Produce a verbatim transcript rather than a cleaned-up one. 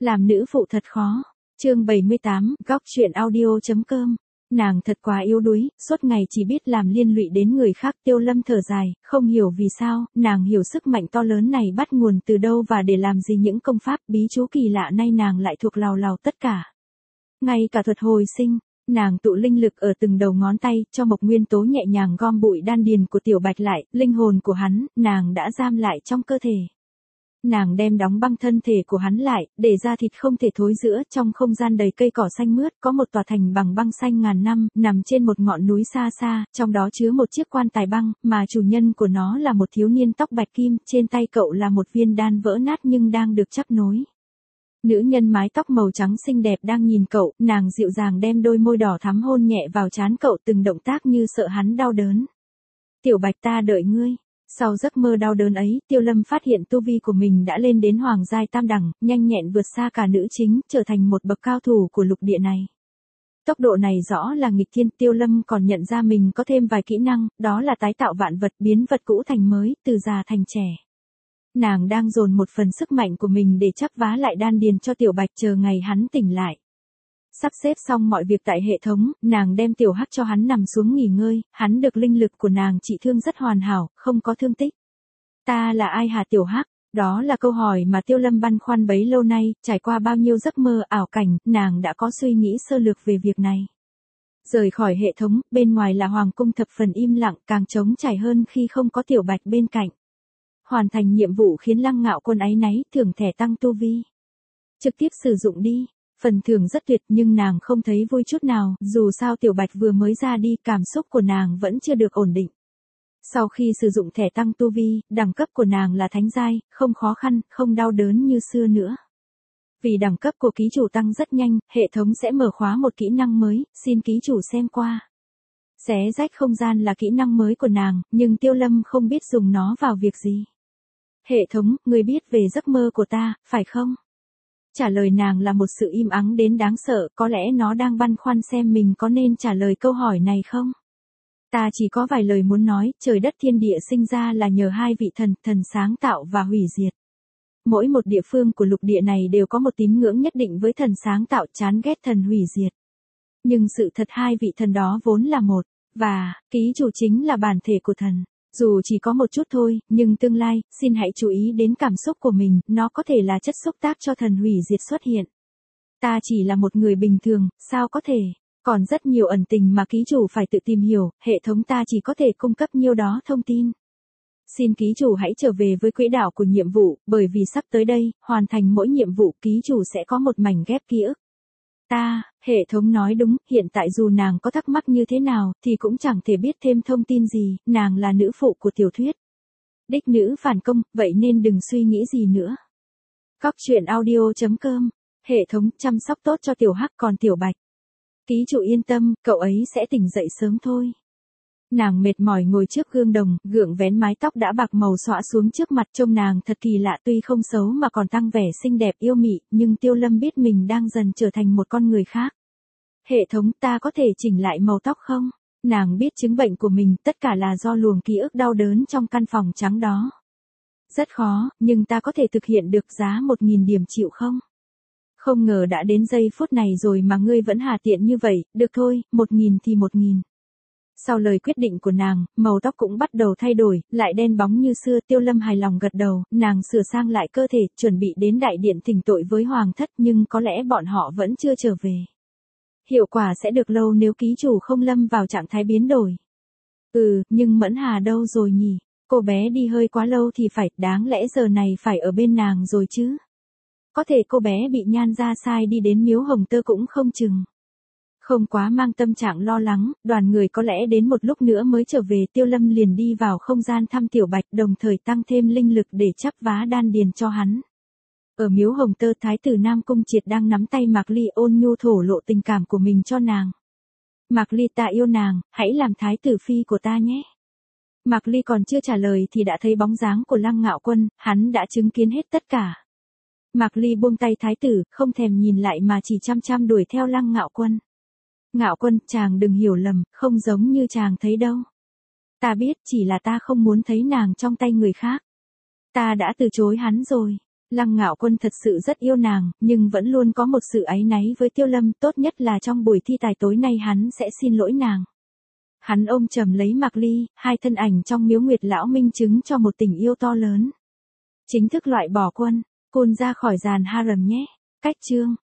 Làm nữ phụ thật khó. Chương bảy mươi tám, góc truyện audio.com. Nàng thật quá yếu đuối, suốt ngày chỉ biết làm liên lụy đến người khác. Tiêu Lâm thở dài, không hiểu vì sao, nàng hiểu sức mạnh to lớn này bắt nguồn từ đâu và để làm gì những công pháp bí chú kỳ lạ nay nàng lại thuộc lào lào tất cả. Ngay cả thuật hồi sinh, nàng tụ linh lực ở từng đầu ngón tay, cho Mộc Nguyên Tố nhẹ nhàng gom bụi đan điền của Tiểu Bạch lại, linh hồn của hắn, nàng đã giam lại trong cơ thể. Nàng đem đóng băng thân thể của hắn lại, để da thịt không thể thối rữa. Trong không gian đầy cây cỏ xanh mướt, có một tòa thành bằng băng xanh ngàn năm, nằm trên một ngọn núi xa xa, trong đó chứa một chiếc quan tài băng, mà chủ nhân của nó là một thiếu niên tóc bạch kim, trên tay cậu là một viên đan vỡ nát nhưng đang được chắp nối. Nữ nhân mái tóc màu trắng xinh đẹp đang nhìn cậu, nàng dịu dàng đem đôi môi đỏ thắm hôn nhẹ vào trán cậu, từng động tác như sợ hắn đau đớn. Tiểu Bạch, ta đợi ngươi. Sau giấc mơ đau đớn ấy, Tiêu Lâm phát hiện tu vi của mình đã lên đến hoàng giai tam đẳng, nhanh nhẹn vượt xa cả nữ chính, trở thành một bậc cao thủ của lục địa này. Tốc độ này rõ là nghịch thiên. Tiêu Lâm còn nhận ra mình có thêm vài kỹ năng, đó là tái tạo vạn vật, biến vật cũ thành mới, từ già thành trẻ. Nàng đang dồn một phần sức mạnh của mình để chắp vá lại đan điền cho Tiểu Bạch, chờ ngày hắn tỉnh lại. Sắp xếp xong mọi việc tại hệ thống, nàng đem Tiểu Hắc cho hắn nằm xuống nghỉ ngơi, hắn được linh lực của nàng trị thương rất hoàn hảo, không có thương tích. Ta là ai hả Tiểu Hắc? Đó là câu hỏi mà Tiêu Lâm băn khoăn bấy lâu nay, trải qua bao nhiêu giấc mơ ảo cảnh, nàng đã có suy nghĩ sơ lược về việc này. Rời khỏi hệ thống, bên ngoài là hoàng cung thập phần im lặng, càng trống trải hơn khi không có Tiểu Bạch bên cạnh. Hoàn thành nhiệm vụ khiến Lăng Ngạo Quân áy náy, thưởng thẻ tăng tu vi. Trực tiếp sử dụng đi. Phần thưởng rất tuyệt nhưng nàng không thấy vui chút nào, dù sao Tiểu Bạch vừa mới ra đi, cảm xúc của nàng vẫn chưa được ổn định. Sau khi sử dụng thẻ tăng tu vi, đẳng cấp của nàng là thánh giai, không khó khăn, không đau đớn như xưa nữa. Vì đẳng cấp của ký chủ tăng rất nhanh, hệ thống sẽ mở khóa một kỹ năng mới, xin ký chủ xem qua. Xé rách không gian là kỹ năng mới của nàng, nhưng Tiêu Lâm không biết dùng nó vào việc gì. Hệ thống, ngươi biết về giấc mơ của ta, phải không? Trả lời nàng là một sự im ắng đến đáng sợ, có lẽ nó đang băn khoăn xem mình có nên trả lời câu hỏi này không. Ta chỉ có vài lời muốn nói, trời đất thiên địa sinh ra là nhờ hai vị thần, thần sáng tạo và hủy diệt. Mỗi một địa phương của lục địa này đều có một tín ngưỡng nhất định với thần sáng tạo, chán ghét thần hủy diệt. Nhưng sự thật hai vị thần đó vốn là một, và, ký chủ chính là bản thể của thần. Dù chỉ có một chút thôi, nhưng tương lai, xin hãy chú ý đến cảm xúc của mình, nó có thể là chất xúc tác cho thần hủy diệt xuất hiện. Ta chỉ là một người bình thường, sao có thể? Còn rất nhiều ẩn tình mà ký chủ phải tự tìm hiểu, hệ thống ta chỉ có thể cung cấp nhiêu đó thông tin. Xin ký chủ hãy trở về với quỹ đạo của nhiệm vụ, bởi vì sắp tới đây, hoàn thành mỗi nhiệm vụ ký chủ sẽ có một mảnh ghép ký ức. Ta, hệ thống nói đúng, hiện tại dù nàng có thắc mắc như thế nào, thì cũng chẳng thể biết thêm thông tin gì, nàng là nữ phụ của tiểu thuyết. Đích nữ phản công, vậy nên đừng suy nghĩ gì nữa. Góc truyện audio.com, hệ thống chăm sóc tốt cho Tiểu Hắc, còn Tiểu Bạch. Ký chủ yên tâm, cậu ấy sẽ tỉnh dậy sớm thôi. Nàng mệt mỏi ngồi trước gương đồng, gượng vén mái tóc đã bạc màu xõa xuống trước mặt, trông nàng thật kỳ lạ, tuy không xấu mà còn tăng vẻ xinh đẹp yêu mị, nhưng Tiêu Lâm biết mình đang dần trở thành một con người khác. Hệ thống, ta có thể chỉnh lại màu tóc không? Nàng biết chứng bệnh của mình, tất cả là do luồng ký ức đau đớn trong căn phòng trắng đó. Rất khó, nhưng ta có thể thực hiện được, giá một nghìn điểm chịu không? Không ngờ đã đến giây phút này rồi mà ngươi vẫn hà tiện như vậy, được thôi, một nghìn thì một nghìn. Sau lời quyết định của nàng, màu tóc cũng bắt đầu thay đổi, lại đen bóng như xưa. Tiêu Lâm hài lòng gật đầu, nàng sửa sang lại cơ thể, chuẩn bị đến đại điện thỉnh tội với hoàng thất, nhưng có lẽ bọn họ vẫn chưa trở về. Hiệu quả sẽ được lâu nếu ký chủ không lâm vào trạng thái biến đổi. Ừ, nhưng Mẫn Hà đâu rồi nhỉ? Cô bé đi hơi quá lâu thì phải, đáng lẽ giờ này phải ở bên nàng rồi chứ. Có thể cô bé bị Nhan gia sai đi đến miếu Hồng Tơ cũng không chừng. Không quá mang tâm trạng lo lắng, đoàn người có lẽ đến một lúc nữa mới trở về. Tiêu Lâm liền đi vào không gian thăm Tiểu Bạch, đồng thời tăng thêm linh lực để chắp vá đan điền cho hắn. Ở miếu Hồng Tơ, thái tử Nam Cung Triệt đang nắm tay Mạc Ly, ôn nhu thổ lộ tình cảm của mình cho nàng. Mạc Ly, ta yêu nàng, hãy làm thái tử phi của ta nhé. Mạc Ly còn chưa trả lời thì đã thấy bóng dáng của Lăng Ngạo Quân, hắn đã chứng kiến hết tất cả. Mạc Ly buông tay thái tử, không thèm nhìn lại mà chỉ chăm chăm đuổi theo Lăng Ngạo Quân. Ngạo Quân, chàng đừng hiểu lầm, không giống như chàng thấy đâu. Ta biết, chỉ là ta không muốn thấy nàng trong tay người khác. Ta đã từ chối hắn rồi. Lăng Ngạo Quân thật sự rất yêu nàng, nhưng vẫn luôn có một sự áy náy với Tiêu Lâm, tốt nhất là trong buổi thi tài tối nay hắn sẽ xin lỗi nàng. Hắn ôm chầm lấy Mạc Ly, hai thân ảnh trong miếu Nguyệt lão minh chứng cho một tình yêu to lớn. Chính thức loại bỏ Quân, Côn ra khỏi giàn harem nhé. Cách chương